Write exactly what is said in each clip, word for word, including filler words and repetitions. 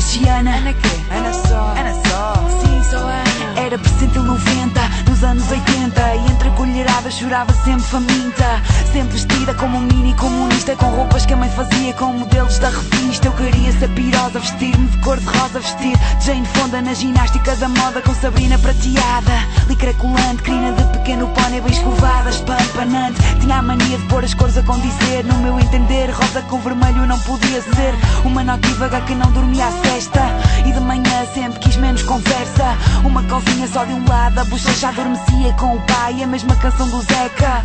Chiana. Ana quê? Ana só. Ana só. Sim, só Ana. Era por cento e noventa, nos anos oitenta. E entre colheradas chorava sempre faminta. Sempre vestida como um mini comunista, com roupas que a mãe fazia com modelos da revista. Eu queria ser pirosa, vestir-me de cor de rosa, vestir Jane Fonda na ginástica da moda, com Sabrina prateada, licra colante, crina de pequeno pônei bem escovada, espampanante. Tinha a mania de pôr as cores a condizer. No meu entender, rosa com vermelho não podia ser. Uma notívaga que não dormia à sesta, e de manhã sempre quis menos conversa. Uma calcinha só de um lado, a bochecha adormecia com o pai, a mesma canção do Zeca.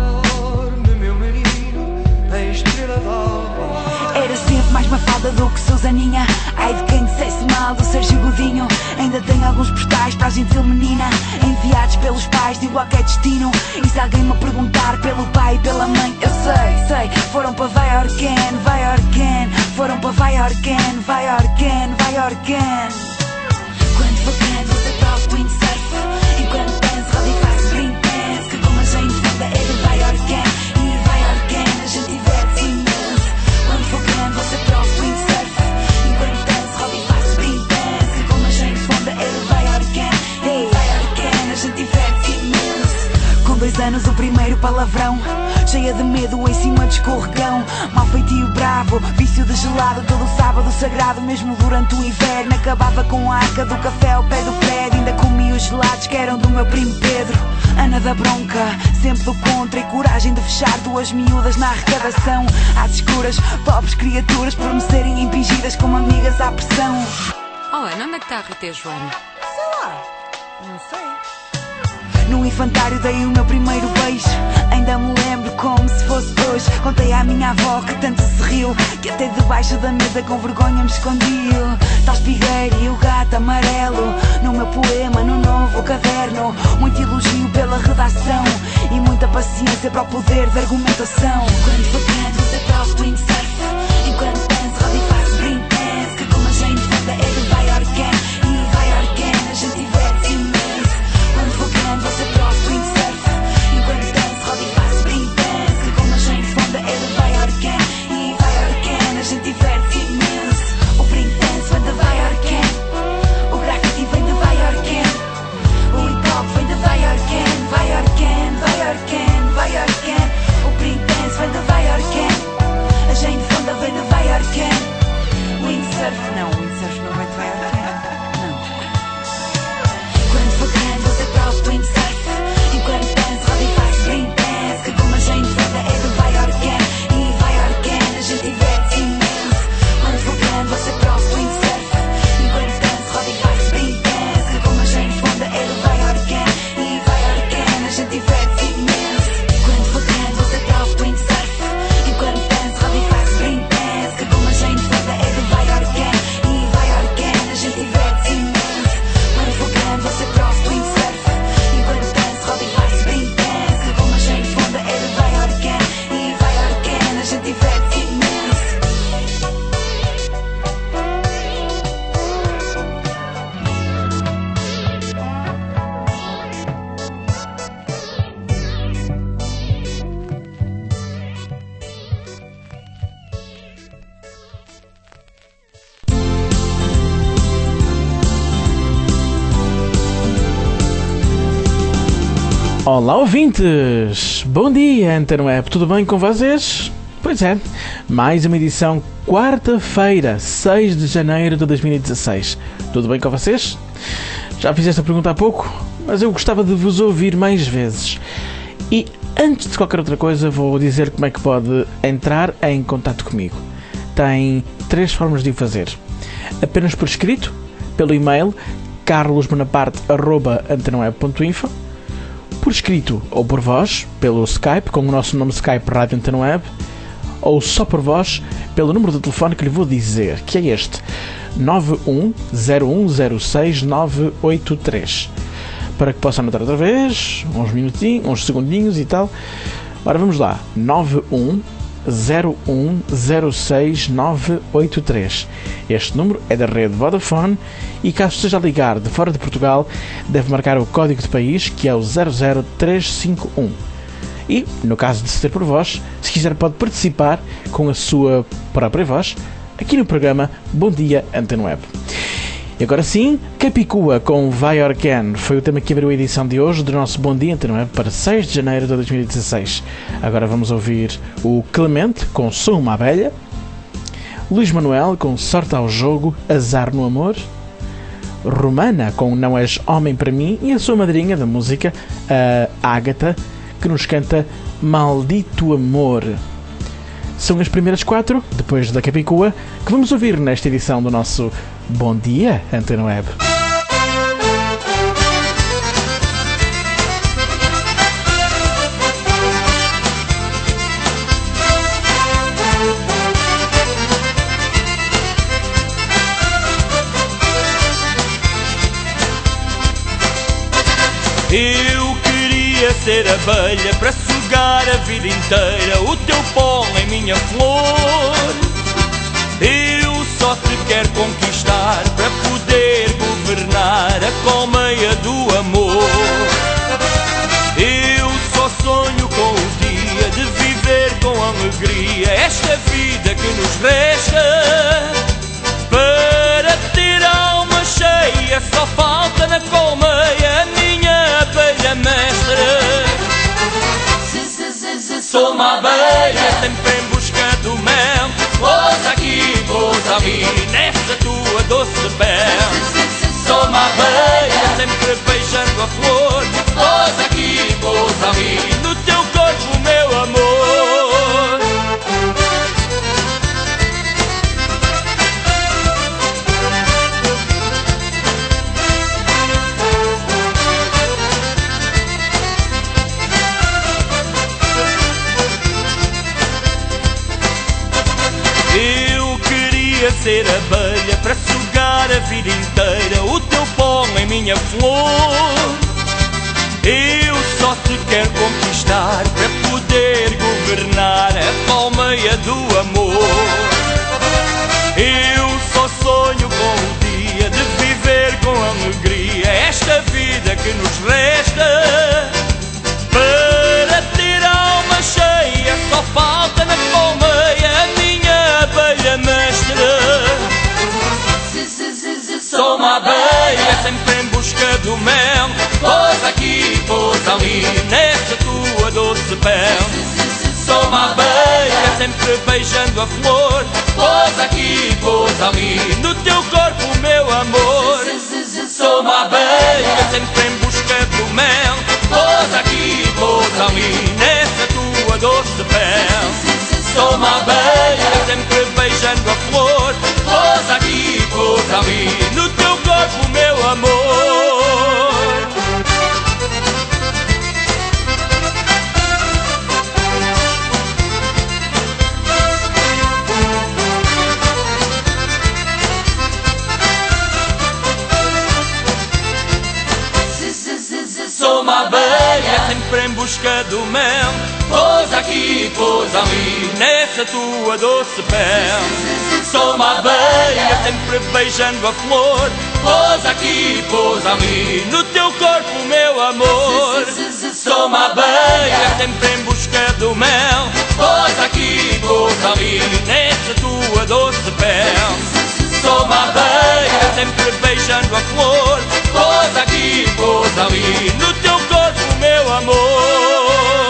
Meu menino, a estrela d'alva. Era sempre mais Mafalda do que Susaninha. Ai de quem dissesse mal do Sérgio Godinho. Ainda tenho alguns postais para a gentil menina, enviados pelos pais de igual que é destino. E se alguém me perguntar pelo pai e pela mãe, eu sei, sei. Foram para vai Orquen, vai Orquen. Foram para vai Orquen, vai Orquen, vai Orquen. Quando for grande você toca windsurf, enquanto danço roda e faço green dance, que como a Jane Fonda é de vai Orquen. E vai Orquen, a gente diverte-se imenso. Quando for grande você toca windsurf, enquanto danço roda e faço green dance, que como a Jane Fonda é de vai Orquen. E vai Orquen, a gente diverte-se imenso. Com dois anos o primeiro palavrão, cheia de medo em cima de escorregão. Mal feitio bravo, vício de gelado, todo sábado sagrado, mesmo durante o inverno. Acabava com a arca do café ao pé do prédio, ainda comia os gelados que eram do meu primo Pedro. Ana da bronca, sempre do contra, e coragem de fechar duas miúdas na arrecadação. Às escuras, pobres criaturas por me serem impingidas como amigas à pressão. Oh Ana, onde é que está a Rita e a Joana? Sei lá, não sei. No infantário dei o meu primeiro beijo, ainda me lembro como se fosse hoje. Contei à minha avó que tanto se riu, que até debaixo da mesa com vergonha me escondiu. Tal espigueiro e o gato amarelo, no meu poema, no novo caderno. Muito elogio pela redação e muita paciência para o poder de argumentação. Quando for grande você toca windsurf, enquanto danço roda e faço green dance, que como a Jane Fonda é de vai Orquen. E vai Orquen, a gente diverte-se imenso. Quando for grande você toca windsurf, enquanto danço roda e faço green dance, que como a Jane Fonda é de vai Orquen. E vai Orquen, a gente diverte-se imenso. O break dance vem de vai Orquen, o graffiti vem de vai Orquen, o hip hop vem de vai Orquen. Vai Orquen, vai Orquen, vai Orquen. O break dance vem de vai Orquen, a Jane Fonda vem de vai Orquen. Windsurf não, windsurf não vem de vai Orquen. Não. Quando for grande você toca windsurf, enquanto danço roda e faço green dance, que como a Jane Fonda é de vai Orquen. E vai Orquen, a gente diverte-se imenso. Quando for grande você toca windsurf, enquanto danço roda e faço green dance, que como a Jane Fonda é de vai Orquen. E vai Orquen, a gente diverte-se imenso. Quando for grande você toca windsurf, enquanto danço roda e faço green dance, que como a Jane Fonda é de vai Orquen. E vai Orquen, a gente diverte-se imenso. Quando for grande você toca windsurf, enquanto danço roda e faço green dance, que como a Jane Fonda é de vai Orquen. E vai Orquen, a gente diverte-se imenso. Olá ouvintes, bom dia, Antena Web, tudo bem com vocês? Pois é, mais uma edição quarta-feira, seis de janeiro de dois mil e dezasseis. Tudo bem com vocês? Já fiz esta pergunta há pouco, mas eu gostava de vos ouvir mais vezes. E antes de qualquer outra coisa vou dizer como é que pode entrar em contato comigo. Tem três formas de o fazer. Apenas por escrito, pelo e-mail carlos bonaparte arroba antena web ponto info, por escrito ou por voz, pelo Skype, com o nosso nome Skype Rádio Antena Web, ou só por voz, pelo número de telefone que lhe vou dizer, que é este, nove um zero um zero seis nove oito três. Para que possa anotar outra vez, uns minutinhos, uns segundinhos e tal. Ora, vamos lá, nove um zero um zero seis nove oito três. Este número é da rede Vodafone e caso esteja a ligar de fora de Portugal, deve marcar o código de país, que é o zero zero três cinco um. E, no caso de ser por voz, se quiser pode participar com a sua própria voz, aqui no programa Bom Dia Antena Web. E agora sim, Capicua com Vai Orcan foi o tema que abriu a edição de hoje do nosso Bom Dia Antena Web para seis de janeiro de dois mil e dezasseis. Agora vamos ouvir o Clemente com Sou uma Abelha, Luís Manuel com Sorte ao Jogo, Azar no Amor, Romana com Não És Homem para Mim e a sua madrinha da música, a Ágata, que nos canta Maldito Amor. São as primeiras quatro, depois da Capicua, que vamos ouvir nesta edição do nosso Bom Dia Antena Web. Eu queria ser abelha para sugar a vida inteira o teu pólen em minha flor. Eu só te quero conquistar para poder governar a colmeia do amor. Eu só sonho com o dia de viver com alegria esta vida que nos resta. Para ter alma cheia só falta na colmeia a minha abelha mestra. Sou uma abelha sempre em busca do mel, pousa aqui, pousa ali, nessa tua doce pele. Sou uma abelha sempre beijando a flor, pousa aqui, pousa ali, no teu corpo meu amor. Eu queria ser abelha para sugar a vida inteira o teu pólen em minha flor. Eu só te quero conquistar para poder governar a colmeia do amor. Eu só sonho com o dia de viver com alegria esta vida que nos resta. Para ter alma cheia só falta na colmeia a minha abelha mestra. Sou uma abelha sempre em busca do mel, pousa aqui, pousa ali, nessa tua doce pele. Sou uma abelha sempre beijando a flor, pousa aqui, pousa ali, no teu corpo meu amor. Sou uma abelha sempre em busca do mel, pousa aqui, pousa ali, nessa tua doce pele. Sou uma abelha sempre beijando a flor, pousa aqui, pousa ali, no teu corpo meu amor. Sou uma abelha sempre em busca do mel, pousa aqui, pousa ali, nessa tua doce pele. Sou uma abelha sempre beijando a flor, pousa aqui, pousa ali, no teu corpo meu amor. Sou uma abelha sempre em busca do mel, pousa aqui, pousa ali, nessa tua doce pele. Sou uma abelha sempre beijando a flor, pousa aqui, pousa ali, no teu corpo meu amor.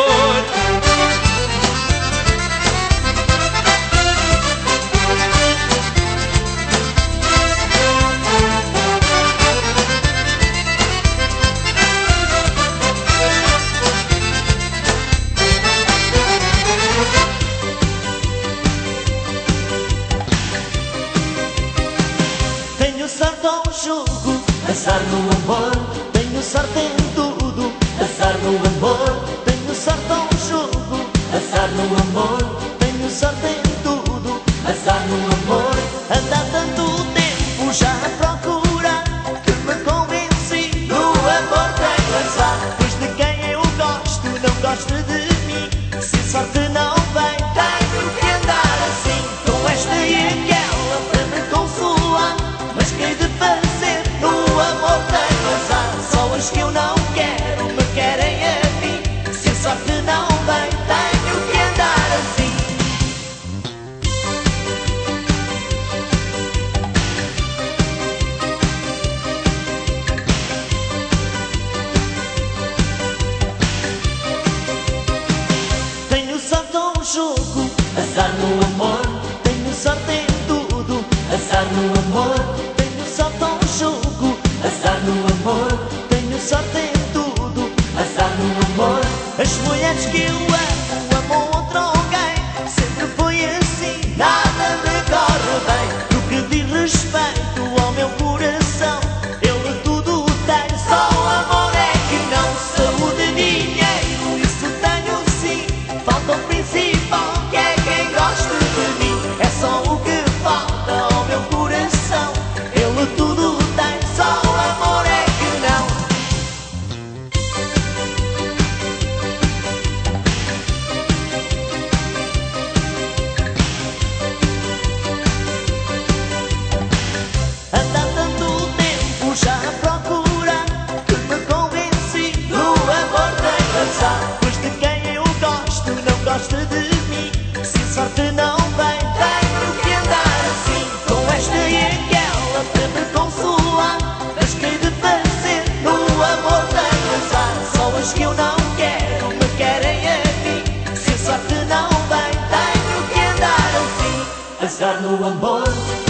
Tenho sorte ao jogo, azar no amor. Tenho sorte em tudo, azar no amor. Tenho sorte ao jogo, azar no amor. Tenho sorte em tudo, azar no amor. Anda tanto tempo já a procurar que me convenci. No amor tenho azar, pois de quem eu gosto não gosta de mim. Se sorte não vem, tenho que andar assim, com esta e aquela para me consolar. Mas que hei de fazer? No amor tenho azar, só as que eu não quero me querem a mim. Se a sorte não vem, tenho que andar assim. jogo. Azar no amor, tenho sorte em tudo. Azar no amor, tenho sorte ao jogo. Azar no amor, tenho sorte em tudo. Azar no amor, as mulheres que eu amo amam outro alguém. Sempre foi assim, nada me corre bem. No que diz respeito ao meu coração, ele tudo tem, só amor é que não. Saúde e dinheiro, isso tenho sim. Falta o principal, que é quem gosta de mim. É só o que falta ao meu coração, ele tudo tem, só amor é que não. Anda tanto tempo já a procurar, que me convenci do amor tem razão. Pois de quem eu gosto não gosta de mim. Se a sorte não vem, tenho que andar assim, com esta e aquela para me consolar. Mas que hei de fazer, no amor tem razão. Só as que eu não quero me querem a mim. Se a sorte não vem, tenho que andar assim. Azar no amor,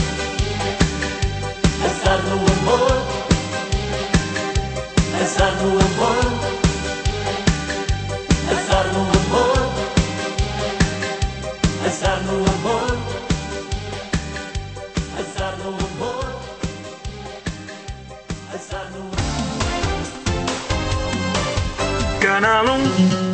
azar no amor, azar no amor, azar no amor, azar no amor, azar no amor, azar no amor. Canal um.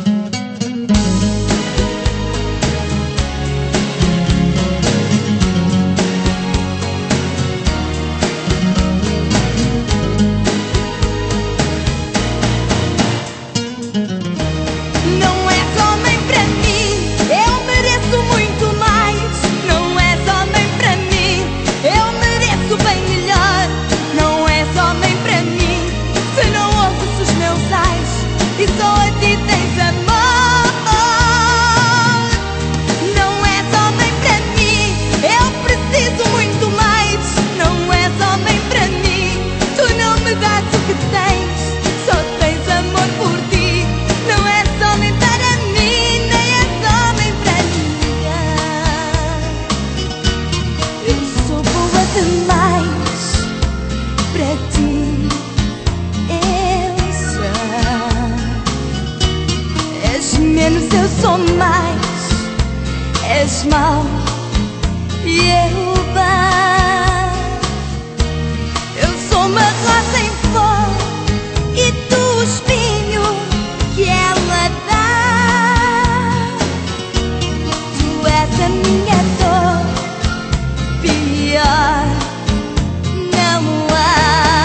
Não és homem pra mim, eu mereço muito mais. Não és homem pra mim, eu mereço bem melhor. Não és homem pra mim, se não ouves os meus ais e só a ti tens amor. Não és homem pra mim, eu preciso muito mais. Não és homem pra mim, tu não me dás o que tens, só tens amor por ti. Não és homem para mim, nem és homem para ninguém. Eu sou boa demais para ti, eu sei. És menos, eu sou mais. És mau e eu bem. Eu sou uma rosa em flor e tu o espinho que ela dá. Tu és a minha dor, pior não há.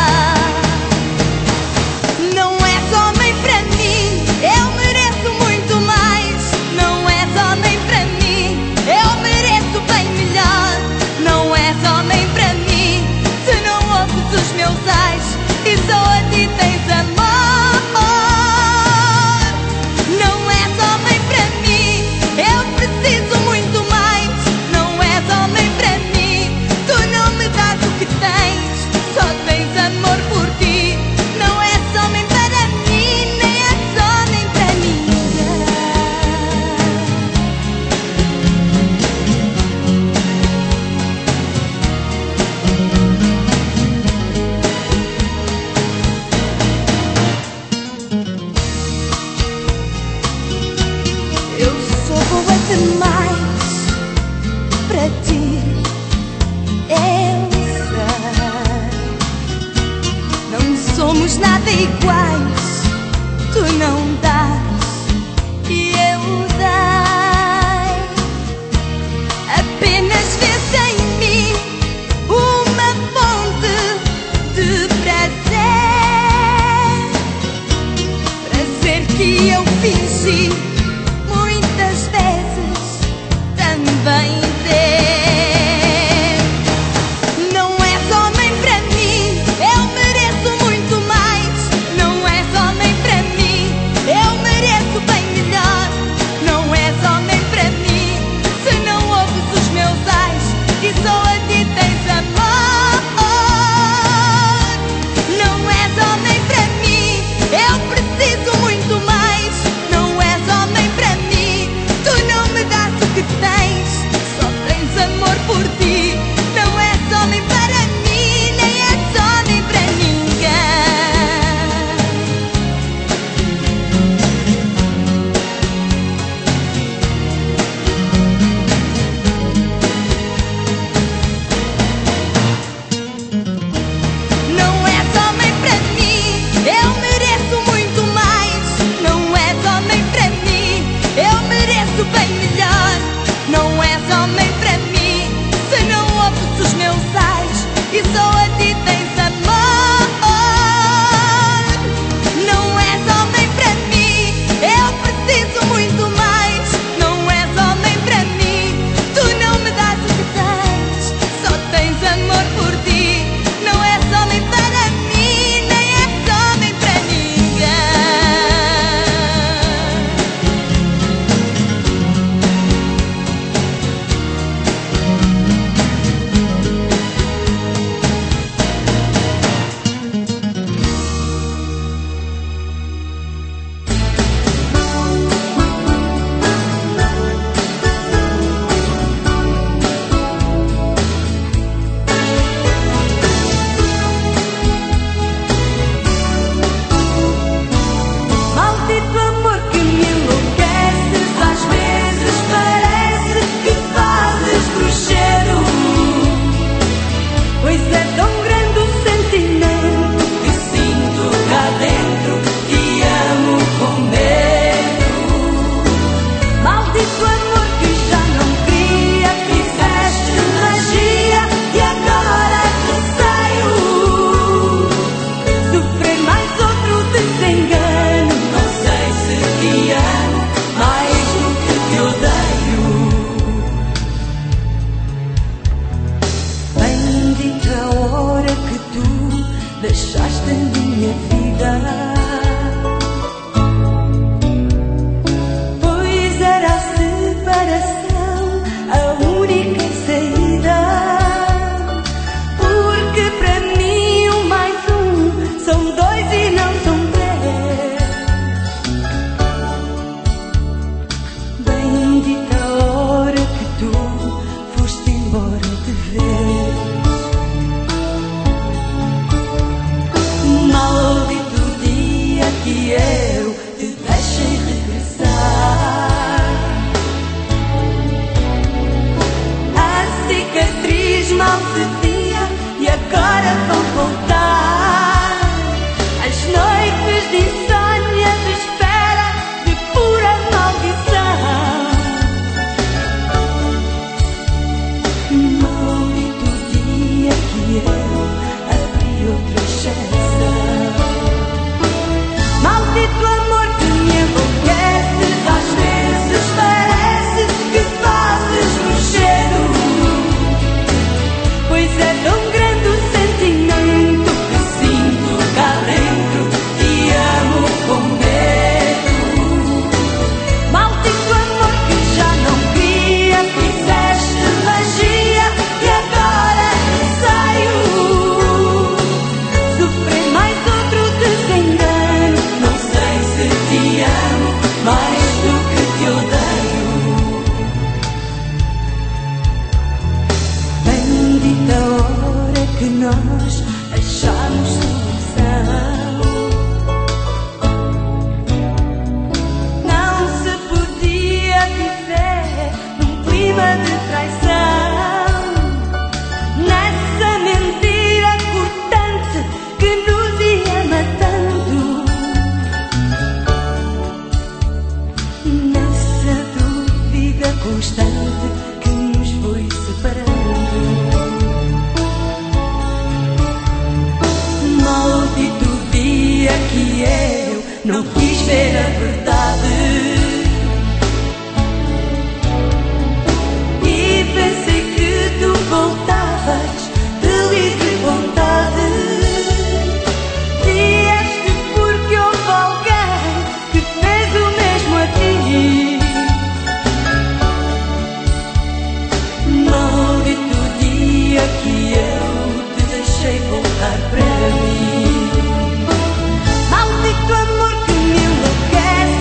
Não és homem pra mim, eu mereço muito mais. Não és homem pra mim, eu mereço bem melhor. Não és homem pra mim, se não ouves os meus ais e só a ti tens amor. Não és homem pra mim, eu preciso muito mais. Não és homem pra mim, tu não me dás o que tens, só tens amor por ti. Não és homem para mim, nem és homem para ninguém. Eu sou boa demais para ti, eu sei. Não somos nada iguais, tu não dás e eu dei. Apenas vês em mim uma fonte de prazer. Prazer que eu fingi muitas vezes também ter. Não és homem pra mim, eu mereço muito mais. Não és homem pra mim, eu mereço bem melhor. Não és homem pra mim, se não ouves os meus ais e só a ti tens amor. Não és homem pra mim, eu preciso muito mais. Não és homem pra mim, tu não me dás o que tens, só tens amor por ti. Não és homem para mim, nem és homem para ninguém. Não és homem para mim, eu mereço muito mais. Não és homem para mim, eu mereço bem melhor. Não és homem para mim, se não ouves os meus ais e só a ti tens amor. Não és homem para mim, eu preciso muito mais. Não és homem para mim, tu não me dás o que tens, só tens amor por ti. Não és homem para mim, nem és homem para ninguém. Maldito amor que me enlouqueces, às vezes parece que fazes bruxeiro. Pois é tão grande o sentimento que sinto cá dentro, te amo com medo. Maldito amor que já não queria, fizeste magia e agora receio sofrer mais outro desengano. Não sei se te amo mais do que te odeio. Bendita a hora que tu deixaste a minha vida, pois era a separação a única saída. Porque para mim um mais um são dois e não são três. Bendita a hora que tu foste embora de vez. Maldito o dia que eu te deixei regressar. A cicatriz mal se via e agora vão voltar. As noites de insônia, de espera, de pura maldição. Maldito o dia que eu abri outra exceção. Maldito amor que me enlouqueces, às vezes parece que fazes bruxeiro. Pois é tão grande o sentimento que sinto cá dentro, te amo com medo. Maldito amor que já não queria, fizeste magia e agora receio sofrer mais outro desengano. Não sei se te amo mais do que te odeio. Bendita a hora que nós achamos solução. Não se podia viver num clima de traição, nessa mentira cortante que nos ia matando, nessa dúvida constante que nos foi separando. Maldito o dia que eu não quis ver a verdade e pensei que tu voltavas de livre vontade. Vieste porque houve alguém que fez o mesmo a ti. Maldito o dia que eu te deixei voltar para mim. Maldito amor que me enlouquece,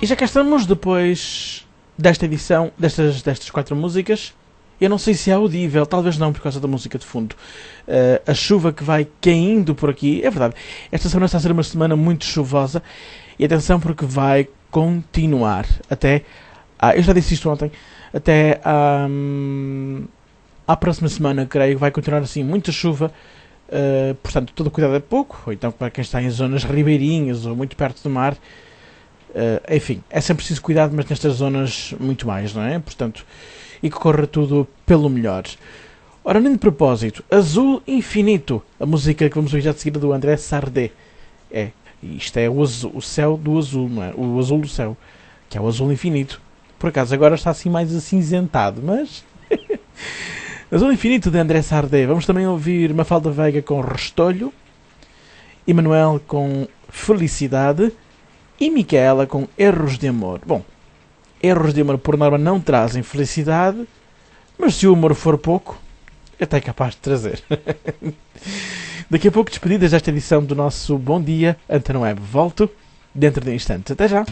E já cá estamos depois desta edição, destas, destas quatro músicas. Eu não sei se é audível, talvez não por causa da música de fundo. Uh, a chuva que vai caindo por aqui, é verdade. Esta semana está a ser uma semana muito chuvosa. E atenção porque vai continuar até... Ah, eu já disse isto ontem. Até um, à próxima semana, creio que vai continuar assim, muita chuva. Uh, portanto, todo cuidado é pouco. Ou então para quem está em zonas ribeirinhas ou muito perto do mar. Uh, enfim, é sempre preciso cuidado, mas nestas zonas muito mais, não é? Portanto, e que corra tudo pelo melhor. Ora, nem de propósito, Azul Infinito, a música que vamos ouvir já de seguida do André Sardé. É, isto é o, azul, o céu do azul, não é? O azul do céu, que é o azul infinito. Por acaso agora está assim mais acinzentado, mas... Azul Infinito de André Sardé. Vamos também ouvir Mafalda Veiga com Restolho, Emanuel com Felicidade e Micaela com Erros de Amor. Bom, erros de amor por norma não trazem felicidade, mas se o amor for pouco, é até capaz de trazer. Daqui a pouco despedidas desta edição do nosso Bom Dia Antena Web. Volto dentro de instantes. Até já!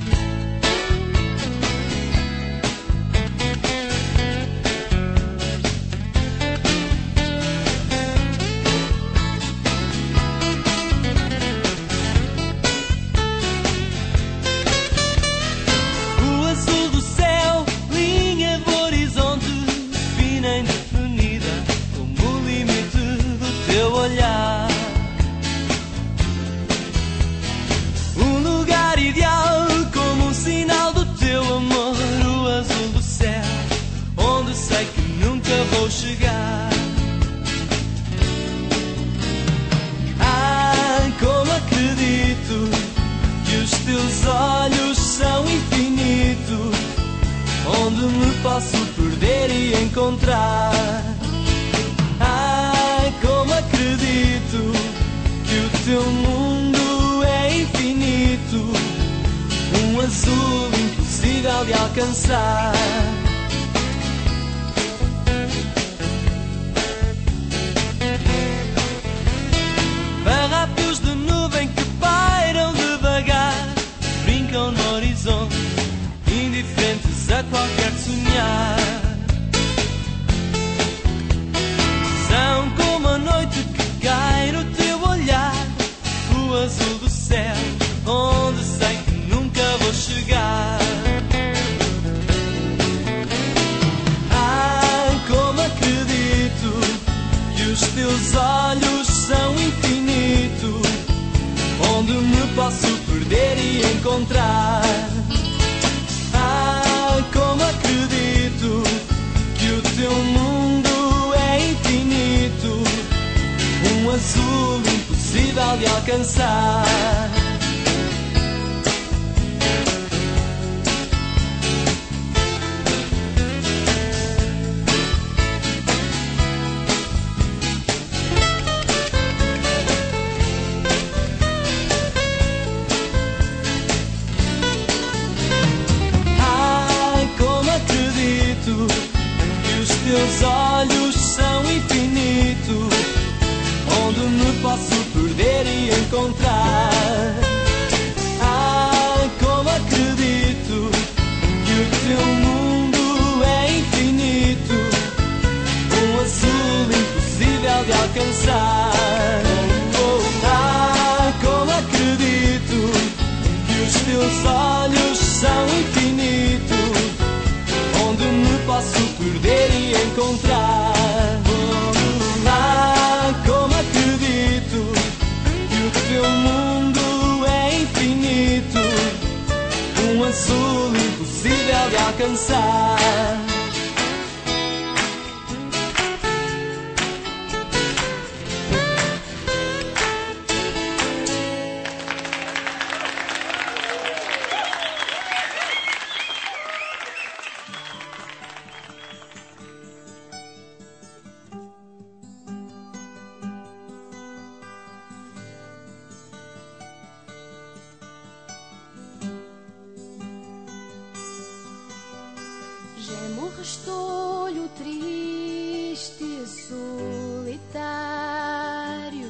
Posso perder e encontrar. Ai, como acredito que o teu mundo é infinito, um azul impossível de alcançar. Farrapos de nuvem que pairam devagar, brincam no horizonte, indiferentes a qualquer sonhar. São como a noite que cai no teu olhar, o azul do céu, onde sei que nunca vou chegar. Ai, como acredito que os teus olhos são infinito, onde me posso perder e encontrar. Como acredito que o teu mundo é infinito, um azul impossível de alcançar. Teus olhos são infinito, onde me posso perder e encontrar. Ai, como acredito que o teu mundo é infinito, um azul impossível de alcançar. Ai, como acredito que os teus olhos são infinito, onde me posso perder e encontrar. Ah, como acredito que o teu mundo é infinito, um azul impossível de alcançar. Restolho triste e solitário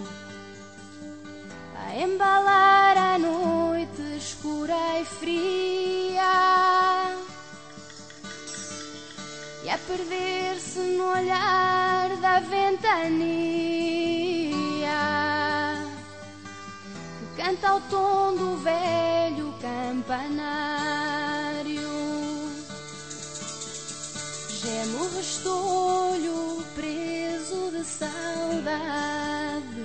a embalar a noite escura e fria. perder-se no olhar da ventania que canta ao tom do velho campanário. Geme o restolho preso de saudade,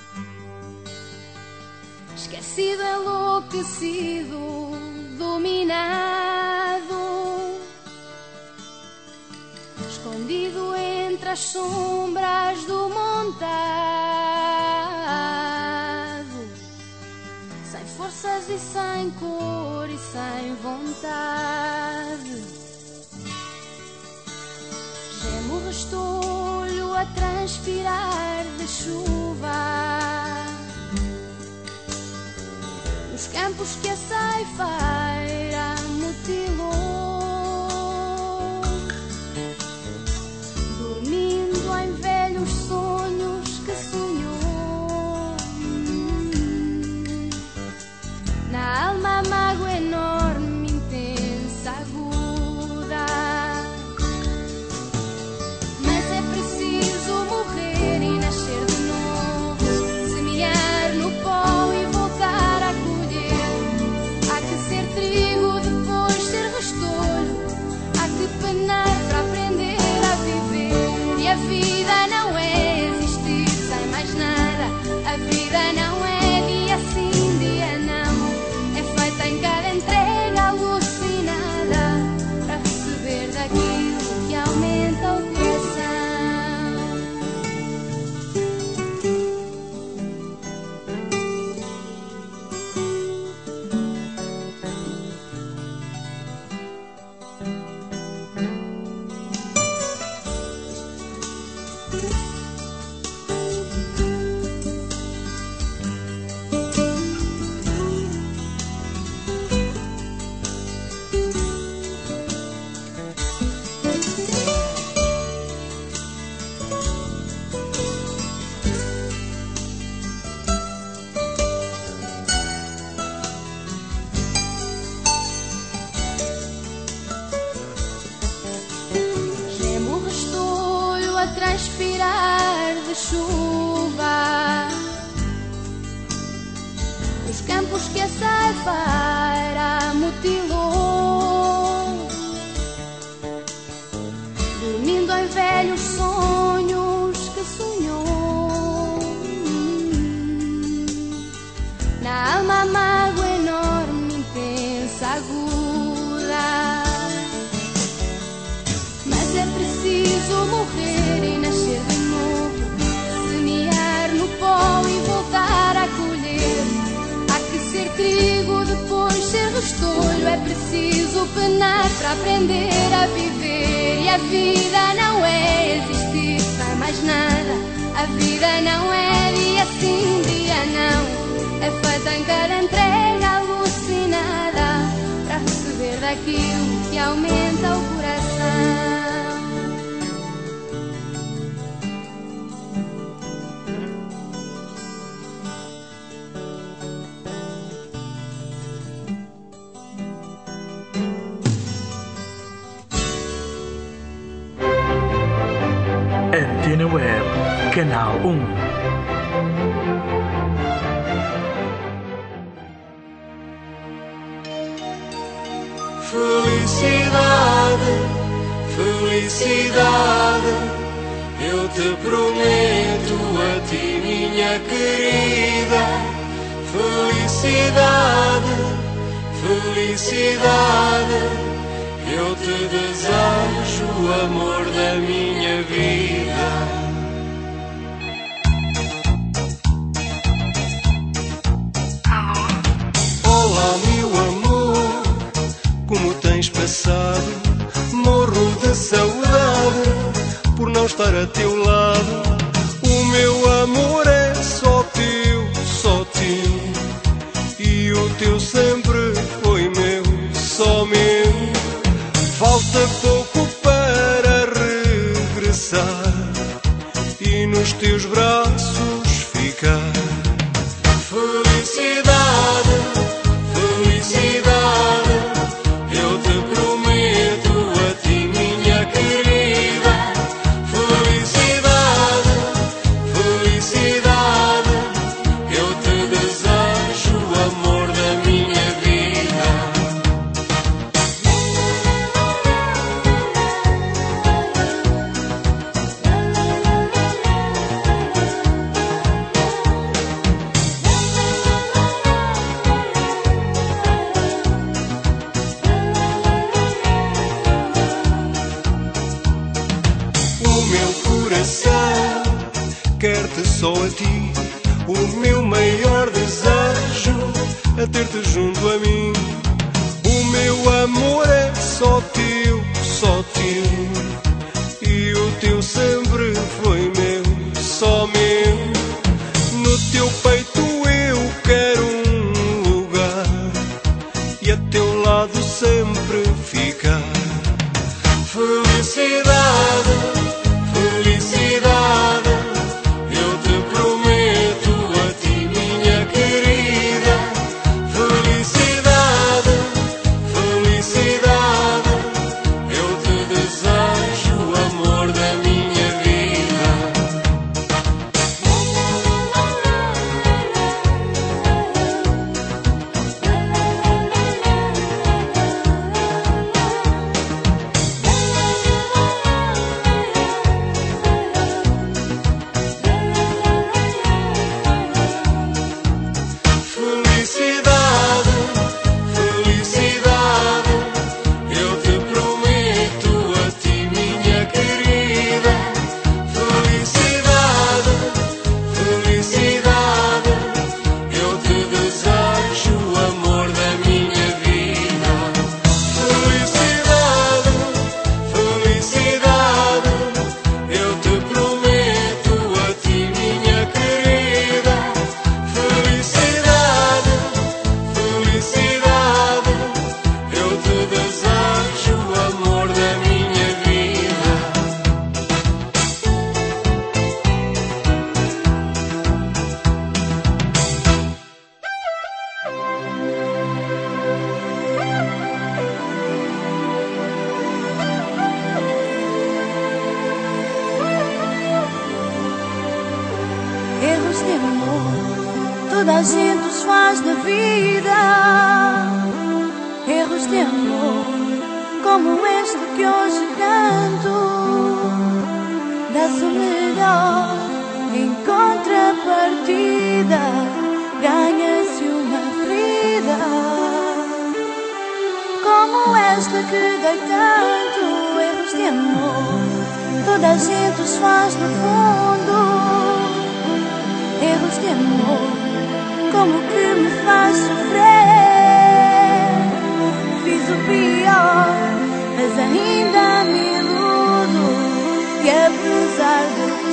esquecido, enlouquecido, dominado, escondido entre as sombras do montado, sem forças e sem cor e sem vontade. Geme o restolho a transpirar de chuva, nos campos que a ceifeira mutilou, dormindo em velhos sonhos que sonhou. Na alma a mágoa enorme, intensa, aguda, mas é preciso morrer e nascer de novo, semear no pó e voltar a colher. Há que ser trigo, depois ser restolho, há que penar para aprender a viver. E a vida não é existir sem mais nada, a vida não é dia sim, dia não, é feita em cada entrega alucinada para receber daquilo que aumenta o coração. Geme o restolho a transpirar de chuva, nos campos que a ceifeira mutilou, dormindo em velhos sonhos que sonhou. Na alma a mágoa enorme, intensa, aguda, mas é preciso morrer e nascer de novo, semear no pó e voltar a colher. Há que ser trigo, depois ser restolho, é preciso penar para aprender a viver. E a vida não é existir sem mais nada, a vida não é dia sim, dia não, é feita em cada entrega alucinada para receber daquilo que aumenta o coração. Antena Web, Canal um. Felicidade, felicidade, eu te prometo a ti, minha querida. Felicidade, felicidade, eu te desejo o amor da minha vida. Olá, meu amor, como tens passado? Morro de saudade por não estar a teu lado. O meu amor é só teu, só teu, e o teu sempre foi meu, só meu. Falta pouco para regressar e nos teus braços ficar. Felicidade, felicidade, eu te prometo a ti, minha querida. O meu maior desejo é ter-te junto a mim. O meu amor é só teu, só teu. E o teu sempre foi meu, só meu. No teu peito eu quero um lugar e a teu lado sempre ficar. Felicidade, felicidade, eu te prometo a ti, minha querida. Felicidade, felicidade, eu te desejo o amor da minha vida. Felicidade, felicidade, eu te prometo a ti, minha querida. Felicidade, felicidade, eu te desejo o amor da minha vida. Felicidade, felicidade, eu te prometo a ti, minha querida. Felicidade, felicidade, eu te desejo o amor da minha vida. Erros de amor, toda a gente os faz na vida. Erros de amor, como este que hoje canto. Dá-se o melhor, em contrapartida, ganha-se uma vida. Como esta que dei tanto. Erros de amor, toda a gente os faz no fundo. Erros de amor, como que me faz sofrer. Fiz o pior, mas ainda me iludo. E apesar de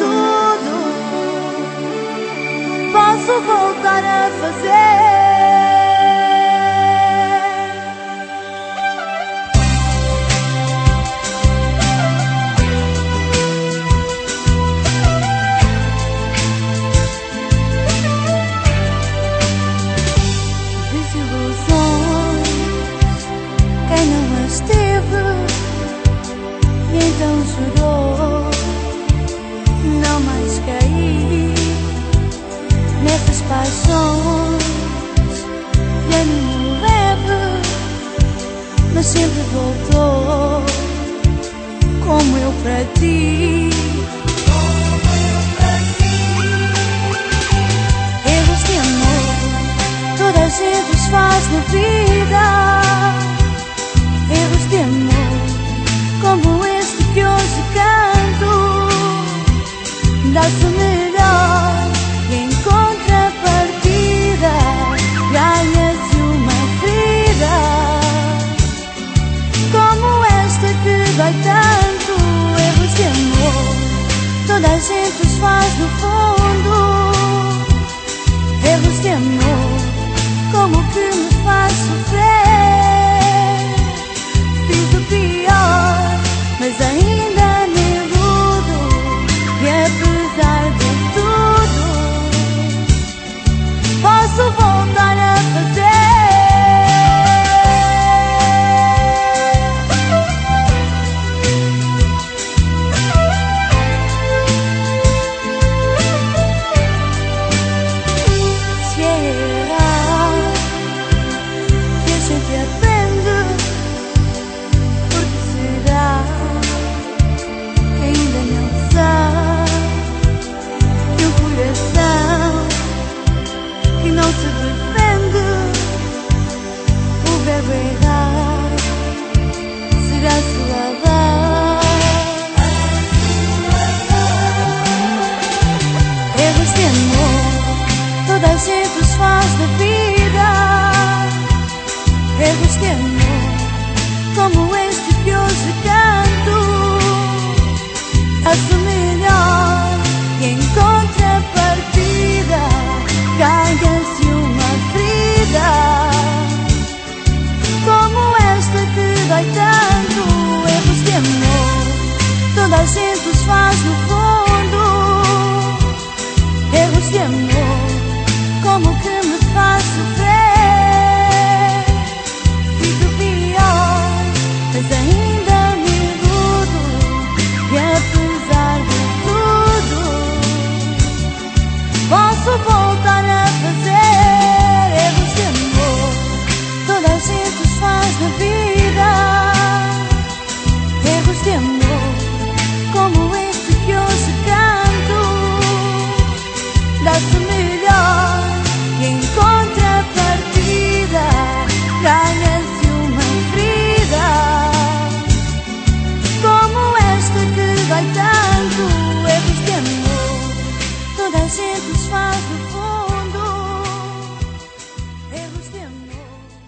tudo, posso voltar a fazer. Quem não as teve e então chorou, não mais caí nessas paixões de ânimo leve, mas sempre voltou como eu para ti. Erros de amor, toda a gente os faz na vida. Erros de amor, como este que hoje canto. Dá-se o melhor e em contrapartida ganha-se uma vida. Como esta que dói tanto. Erros de amor, toda a gente os faz no fundo. Erros de amor, como que me faz sofrer. Fiz o pior, mas ainda me iludo. E apesar gente os faz da vida. Erros de amor, como este que hoje canto. Faço melhor e em contrapartida ganha-se uma vida como esta que dói tanto. Erros de amor, toda a gente os faz no fundo. Erros de amor, como que me faz sofrer. Fico pior, mas ainda me iludo. E apesar de tudo, posso voltar a fazer. Erros de amor, toda a gente os faz na vida. Erros de amor, como este que hoje canto. Dá-se melhor e em contrapartida ganha-se uma vida como esta que dói tanto. Erros de amor, toda a gente os faz no fundo. Erros de amor.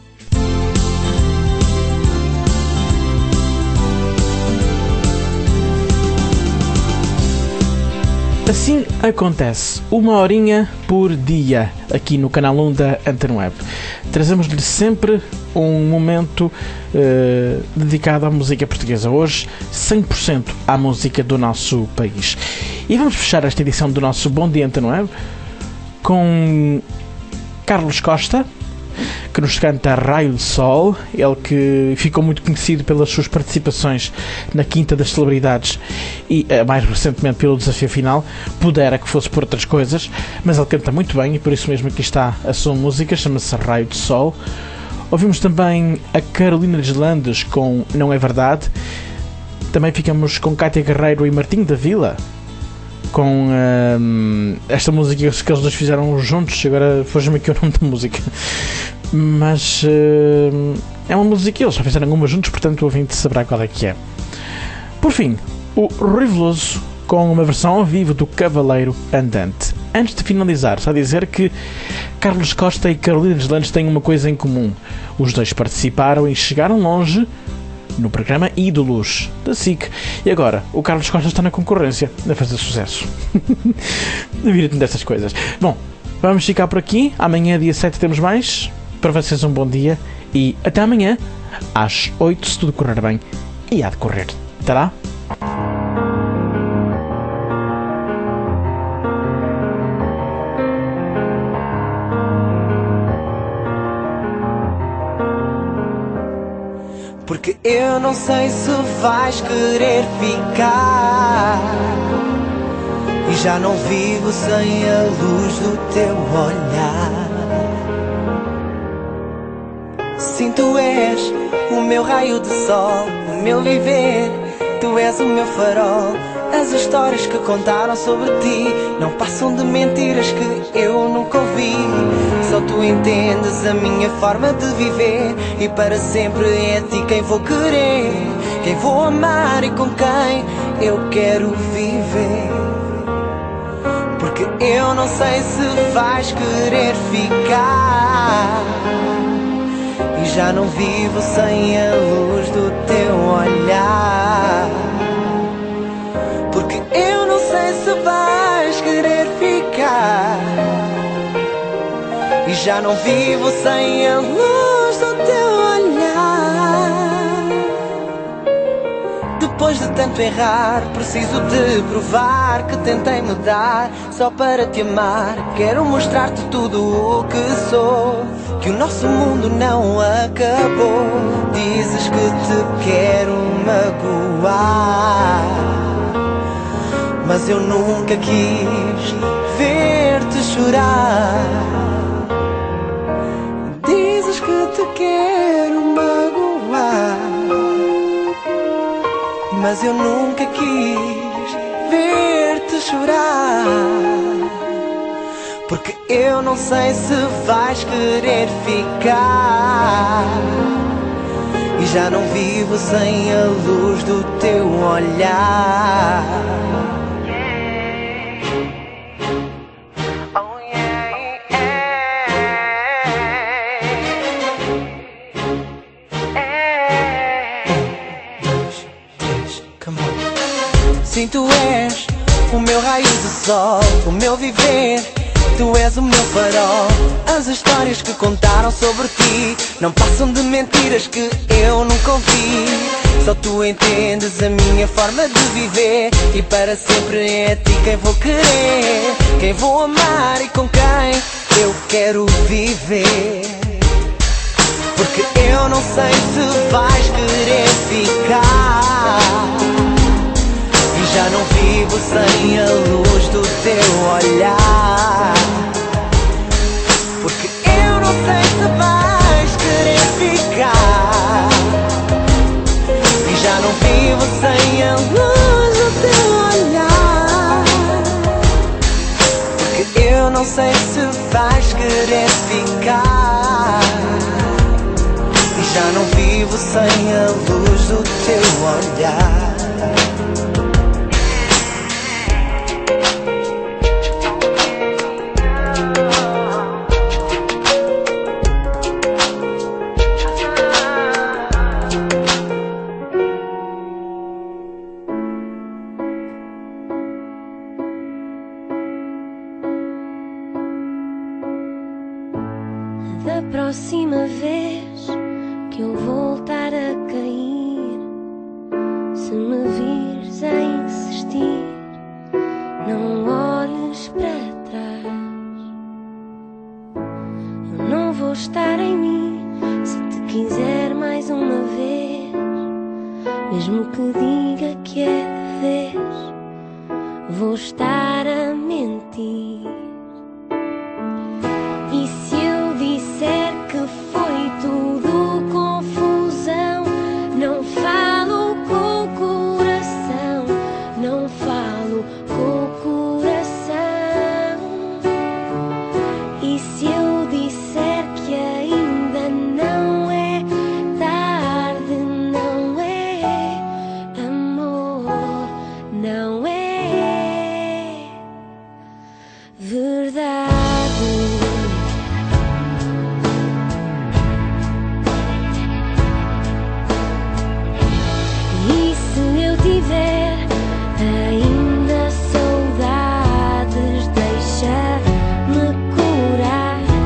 Assim acontece, uma horinha por dia, aqui no canal um da Antena Web. Trazemos-lhe sempre um momento uh, dedicado à música portuguesa. Hoje, cem por cento à música do nosso país. E vamos fechar esta edição do nosso Bom Dia Antena Web com Carlos Costa, que nos canta Raio de Sol. Ele que ficou muito conhecido pelas suas participações na Quinta das Celebridades e mais recentemente pelo Desafio Final. Pudera que fosse por outras coisas, mas ele canta muito bem e por isso mesmo aqui está a sua música, chama-se Raio de Sol. Ouvimos também a Carolina Deslandes com Não É Verdade. Também ficamos com Cátia Guerreiro e Martinho da Vila com hum, esta música que eles dois fizeram juntos. Agora foge-me aqui o nome da música, mas hum, é uma música que eles só fizeram uma juntos, portanto o ouvinte saberá qual é que é. Por fim, o Rui Veloso com uma versão ao vivo do Cavaleiro Andante. Antes de finalizar, só dizer que Carlos Costa e Carolina Deslandes têm uma coisa em comum: os dois participaram e chegaram longe no programa Ídolos da S I C. E agora, o Carlos Costa está na concorrência a fazer sucesso. Vira-te dessas coisas. Bom, vamos ficar por aqui. Amanhã, dia sete, temos mais. Para vocês um bom dia e até amanhã, às oito, se tudo correr bem. E há de correr. Até lá. Porque eu não sei se vais querer ficar e já não vivo sem a luz do teu olhar. Sim, tu és o meu raio de sol, o meu viver, tu és o meu farol. As histórias que contaram sobre ti não passam de mentiras que eu nunca ouvi. Só tu entendes a minha forma de viver e para sempre é a ti quem vou querer, quem vou amar e com quem eu quero viver. Porque eu não sei se vais querer ficar e já não vivo sem a luz do teu olhar. Porque eu não sei se vais querer ficar e já não vivo sem a luz do teu olhar. Depois de tanto errar, preciso de provar que tentei mudar só para te amar. Quero mostrar-te tudo o que sou, que o nosso mundo não acabou. Dizes que te quero magoar, mas eu nunca quis ver-te chorar. Dizes que te quero magoar, mas eu nunca quis ver-te chorar. Porque eu não sei se vais querer ficar e já não vivo sem a luz do teu olhar. Oh yeah, yeah. Sim, tu és o meu raio de sol, o meu viver. Tu és o meu farol. As histórias que contaram sobre ti não passam de mentiras que eu nunca ouvi. Só tu entendes a minha forma de viver, e para sempre é a ti quem vou querer, quem vou amar e com quem eu quero viver. Porque eu não sei se vais querer ficar, e já não vivo sem a luz do teu olhar. Porque eu não sei se vais querer ficar, e já não vivo sem a luz do teu olhar. Porque eu não sei se vais querer ficar, e já não vivo sem a luz do teu olhar. Da próxima vez que eu voltar a cair, se me vires a insistir, não olhes para trás. Eu não vou estar em mim se te quiser mais uma vez, mesmo que diga que é de vez, vou estar a mentir. E se eu disser que foi tudo confusão, não falo com o coração, não falo com o coração. E se eu disser que ainda não é tarde, não é amor, não é verdade. Tiver ainda saudades, deixa-me curar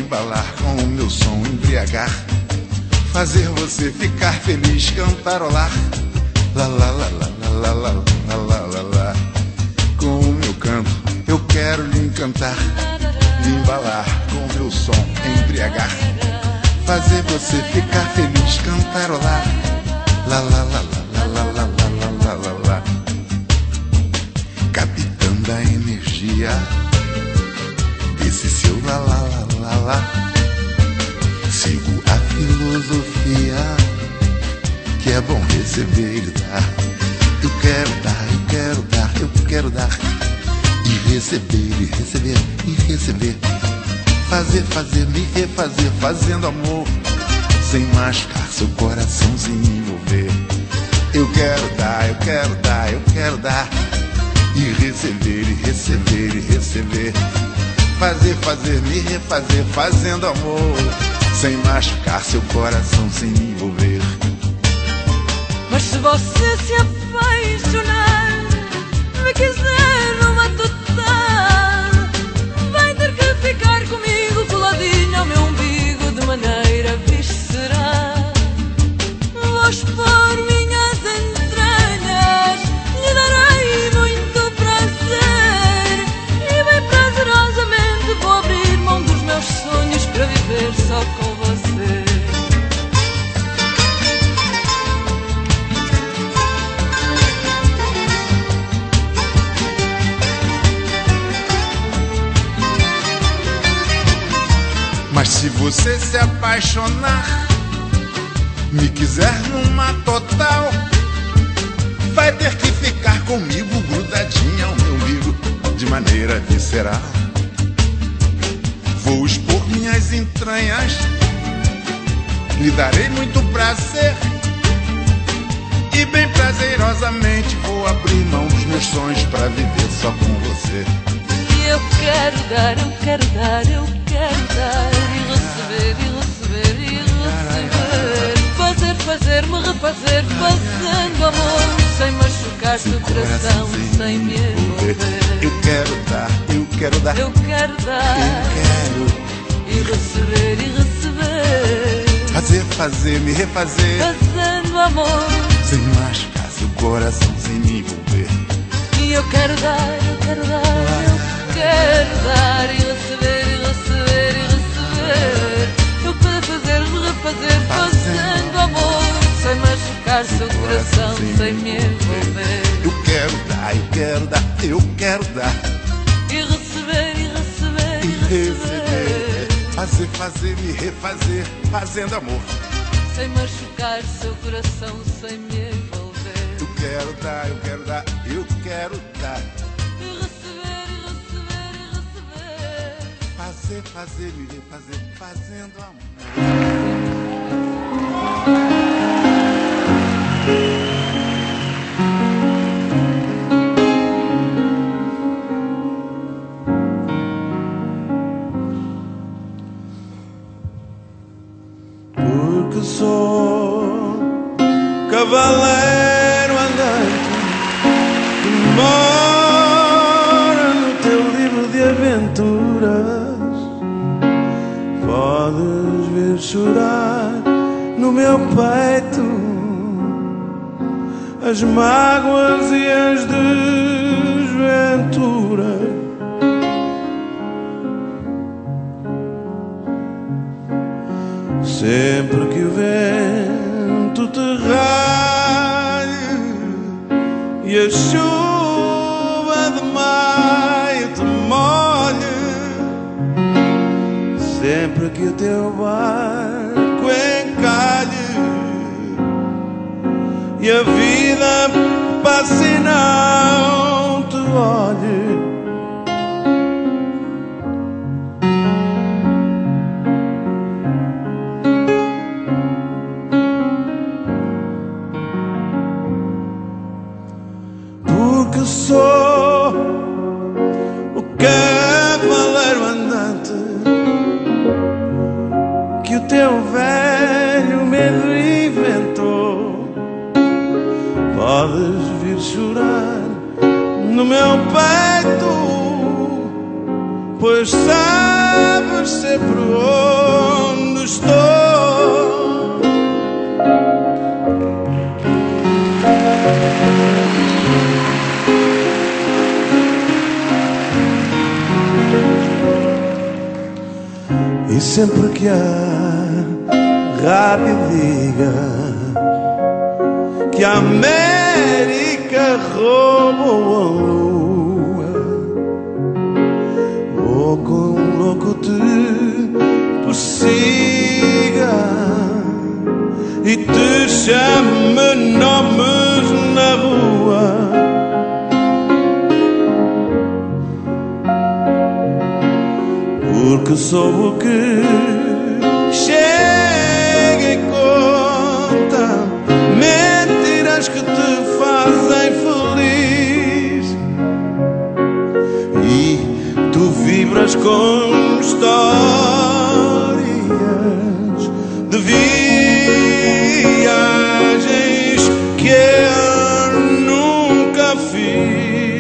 embalar com o meu som, embriagar, fazer você ficar feliz, cantarolar. Lá, lá, lá, lá, lá, lá, lá, lá, lá, lá. Com o meu canto eu quero lhe encantar, lhe embalar com o meu som, embriagar, fazer você ficar feliz, cantarolar. Lá, lá, lá, lá, lá, lá, lá, lá, lá, lá, lá. Capitã da energia, esse seu lá, lá, lá, lá, lá. Sigo a filosofia que é bom receber e dar. Eu quero dar, eu quero dar, eu quero dar. E receber, e receber, e receber. Fazer, fazer, me refazer, fazendo amor, sem machucar seu coração, sem me envolver. Eu quero dar, eu quero dar, eu quero dar. E receber, e receber, e receber. Fazer, fazer, me refazer, fazendo amor, sem machucar seu coração, sem me envolver. Mas se você se apaixonar, me quiser numa total, vai ter que ficar comigo coladinho ao meu umbigo de maneira visceral. Vou expor minhas entranhas, lhe darei muito prazer, e bem prazerosamente vou abrir mão dos meus sonhos para viver só com você. Mas se você se apaixonar, me quiser numa total, vai ter que ficar comigo grudadinha ao meu umbigo de maneira visceral. Vou expor minhas entranhas, lhe darei muito prazer, e bem prazerosamente vou abrir mão dos meus sonhos para viver só com você. E eu quero dar, eu quero dar, eu quero dar, e receber, e receber, e receber. Fazer, fazer, me refazer, fazendo amor, sem machucar seu coração, sem me envolver. Eu quero dar, eu quero dar, eu quero dar, eu quero. E receber, e receber. Fazer, fazer, me refazer, fazendo amor, sem machucar seu coração, sem me envolver. E eu quero dar, eu quero dar, eu quero dar, e receber, e receber, e receber. Eu quero fazer, me refazer, fazendo amor, sem machucar seu coração, sem me envolver. Eu quero dar, eu quero dar, eu quero dar. E receber, e receber, e receber. Fazer, fazer, me refazer, fazendo amor, sem machucar seu coração, sem me envolver. Eu quero dar, eu quero dar, eu quero dar. E receber, e receber, e receber. Fazer, fazer, me refazer, fazendo amor. Porque sou cavaleiro andante que mora no teu livro de aventuras. Podes vir chorar no meu peito as mágoas e as desventuras. Sempre que o vento te raie e a chuva de maio te molhe, sempre que o teu barco encalhe e a vida passe e não te olhe, porque sou o cavaleiro andante que o teu velho medo inventou. Podes vir chorar no meu peito, pois sabes sabes sempre onde estou. E sempre que a rádio diga que a América roubou a lua, vou com um louco te persiga e te chame nomes na rua. Porque sou o que chega e conta mentiras que te fazem feliz, e tu vibras com histórias de viagens que eu nunca fiz.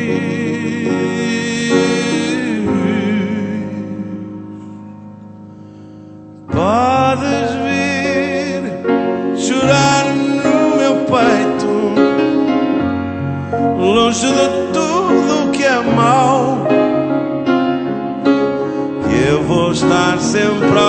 Podes vir chorar no meu peito, longe de tudo que é mau, que eu vou estar sempre